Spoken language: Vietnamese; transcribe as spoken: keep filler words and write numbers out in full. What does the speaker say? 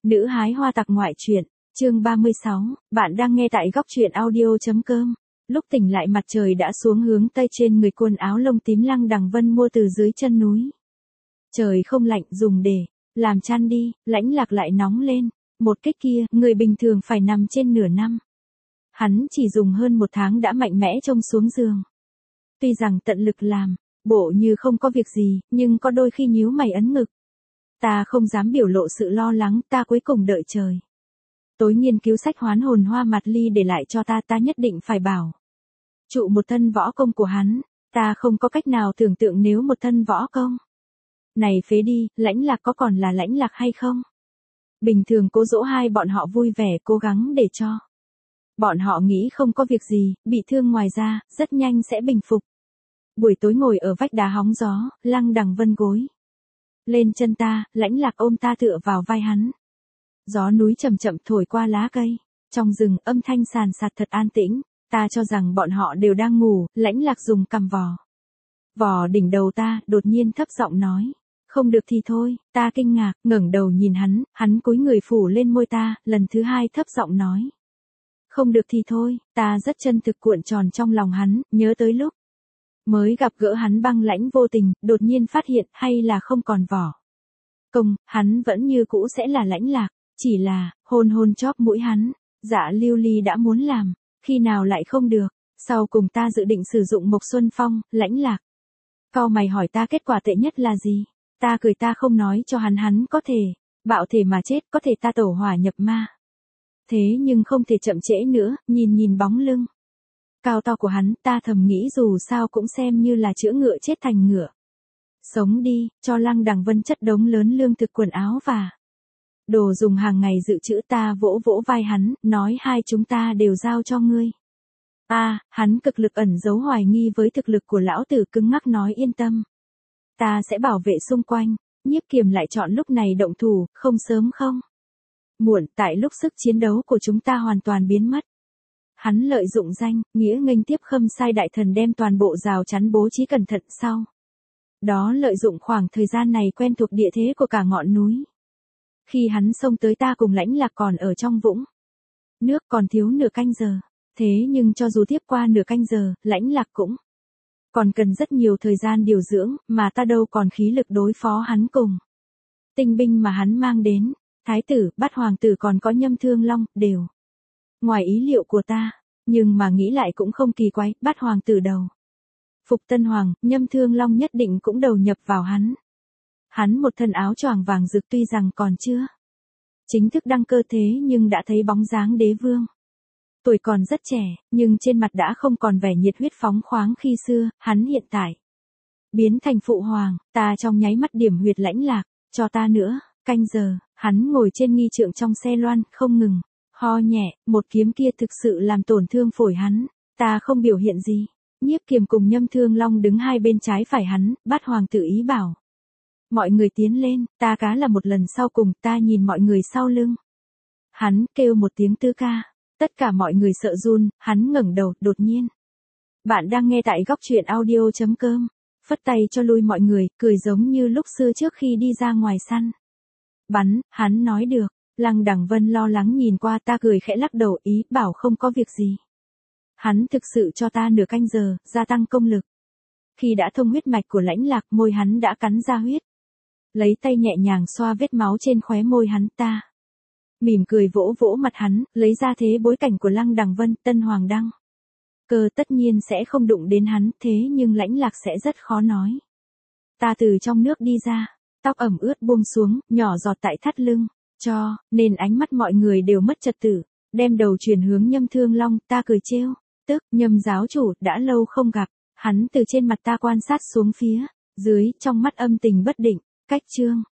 Nữ hái hoa tặc ngoại truyện, chương ba mươi sáu, bạn đang nghe tại góc truyện audio.com. Lúc tỉnh lại mặt trời đã xuống hướng tây, trên người quần áo lông tím Lăng Đằng Vân mua từ dưới chân núi. Trời không lạnh, dùng để làm chăn đi, Lãnh Lạc lại nóng lên. Một cách kia, người bình thường phải nằm trên nửa năm. Hắn chỉ dùng hơn một tháng đã mạnh mẽ trông xuống giường. Tuy rằng tận lực làm, bộ như không có việc gì, nhưng có đôi khi nhíu mày ấn ngực. Ta không dám biểu lộ sự lo lắng, ta cuối cùng đợi trời. Tối nghiên cứu sách Hoán hồn hoa mặt ly để lại cho ta, ta nhất định phải bảo trụ một thân võ công của hắn, ta không có cách nào tưởng tượng nếu một thân võ công này phế đi, Lãnh Lạc có còn là Lãnh Lạc hay không? Bình thường cố dỗ hai bọn họ vui vẻ, cố gắng để cho bọn họ nghĩ không có việc gì, bị thương ngoài ra, rất nhanh sẽ bình phục. Buổi tối ngồi ở vách đá hóng gió, Lăng Đằng Vân gối lên chân ta, Lãnh Lạc ôm ta tựa vào vai hắn. Gió núi chậm chậm thổi qua lá cây, trong rừng âm thanh sàn sạt thật an tĩnh, ta cho rằng bọn họ đều đang ngủ. Lãnh Lạc dùng cằm vò vò đỉnh đầu ta, đột nhiên thấp giọng nói, không được thì thôi. Ta kinh ngạc, ngẩng đầu nhìn hắn, hắn cúi người phủ lên môi ta, lần thứ hai thấp giọng nói, không được thì thôi. Ta rất chân thực cuộn tròn trong lòng hắn, nhớ tới lúc mới gặp gỡ hắn băng lãnh vô tình, đột nhiên phát hiện hay là không còn vỏ công, hắn vẫn như cũ sẽ là Lãnh Lạc, chỉ là hôn hôn chóp mũi hắn, Dạ Lưu Ly đã muốn làm, khi nào lại không được. Sau cùng ta dự định sử dụng Mộc Xuân Phong. Lãnh Lạc cau mày hỏi ta kết quả tệ nhất là gì. Ta cười, ta không nói cho hắn, hắn có thể bạo thể mà chết, có thể ta tẩu hỏa nhập ma, thế nhưng không thể chậm trễ nữa. Nhìn nhìn bóng lưng cao to của hắn, ta thầm nghĩ dù sao cũng xem như là chữa ngựa chết thành ngựa sống đi, cho Lăng Đằng Vân chất đống lớn lương thực, quần áo và đồ dùng hàng ngày dự trữ. Ta vỗ vỗ vai hắn, nói hai chúng ta đều giao cho ngươi. A, à, hắn cực lực ẩn giấu hoài nghi với thực lực của lão tử, cứng ngắc nói yên tâm, ta sẽ bảo vệ xung quanh. Nhiếp Kiềm lại chọn lúc này động thủ, không sớm không muộn, tại lúc sức chiến đấu của chúng ta hoàn toàn biến mất. Hắn lợi dụng danh nghĩa nghênh tiếp Khâm Sai đại thần, đem toàn bộ rào chắn bố trí cẩn thận, sau đó lợi dụng khoảng thời gian này quen thuộc địa thế của cả ngọn núi. Khi hắn xông tới, ta cùng Lãnh Lạc còn ở trong vũng nước, còn thiếu nửa canh giờ. Thế nhưng cho dù tiếp qua nửa canh giờ, Lãnh Lạc cũng còn cần rất nhiều thời gian điều dưỡng, mà ta đâu còn khí lực đối phó hắn cùng tinh binh mà hắn mang đến. Thái tử, Bát hoàng tử còn có Nhâm Thương Long, đều ngoài ý liệu của ta, nhưng mà nghĩ lại cũng không kỳ quái. Bát hoàng tử đầu phục Tân Hoàng, Nhâm Thương Long nhất định cũng đầu nhập vào hắn. Hắn một thân áo choàng vàng rực, tuy rằng còn chưa chính thức đăng cơ, thế nhưng đã thấy bóng dáng đế vương. Tuổi còn rất trẻ, nhưng trên mặt đã không còn vẻ nhiệt huyết phóng khoáng khi xưa. Hắn hiện tại biến thành phụ hoàng, ta trong nháy mắt điểm huyệt Lãnh Lạc, cho ta nữa canh giờ. Hắn ngồi trên nghi trượng trong xe loan, không ngừng ho nhẹ, một kiếm kia thực sự làm tổn thương phổi hắn. Ta không biểu hiện gì. Nhiếp Kiềm cùng Nhâm Thương Long đứng hai bên trái phải hắn. Bát hoàng tử ý bảo mọi người tiến lên, ta cá là một lần sau cùng. Ta nhìn mọi người sau lưng hắn, kêu một tiếng tứ ca. Tất cả mọi người sợ run. Hắn ngẩng đầu, đột nhiên, bạn đang nghe tại góc truyện audio.com, phất tay cho lui mọi người, cười giống như lúc xưa trước khi đi ra ngoài săn bắn. Hắn nói được. Lăng Đằng Vân lo lắng nhìn qua, ta cười khẽ lắc đầu, ý bảo không có việc gì. Hắn thực sự cho ta nửa canh giờ, gia tăng công lực. Khi đã thông huyết mạch của Lãnh Lạc, môi hắn đã cắn ra huyết. Lấy tay nhẹ nhàng xoa vết máu trên khóe môi hắn, ta mỉm cười vỗ vỗ mặt hắn, lấy ra thế bối cảnh của Lăng Đằng Vân. Tân Hoàng đăng cơ tất nhiên sẽ không đụng đến hắn, thế nhưng Lãnh Lạc sẽ rất khó nói. Ta từ trong nước đi ra, tóc ẩm ướt buông xuống, nhỏ giọt tại thắt lưng, cho nên ánh mắt mọi người đều mất trật tự, đem đầu chuyển hướng Nhâm Thương Long. Ta cười trêu tức, Nhâm giáo chủ, đã lâu không gặp. Hắn từ trên mặt ta quan sát xuống phía dưới, trong mắt âm tình bất định. Cách chương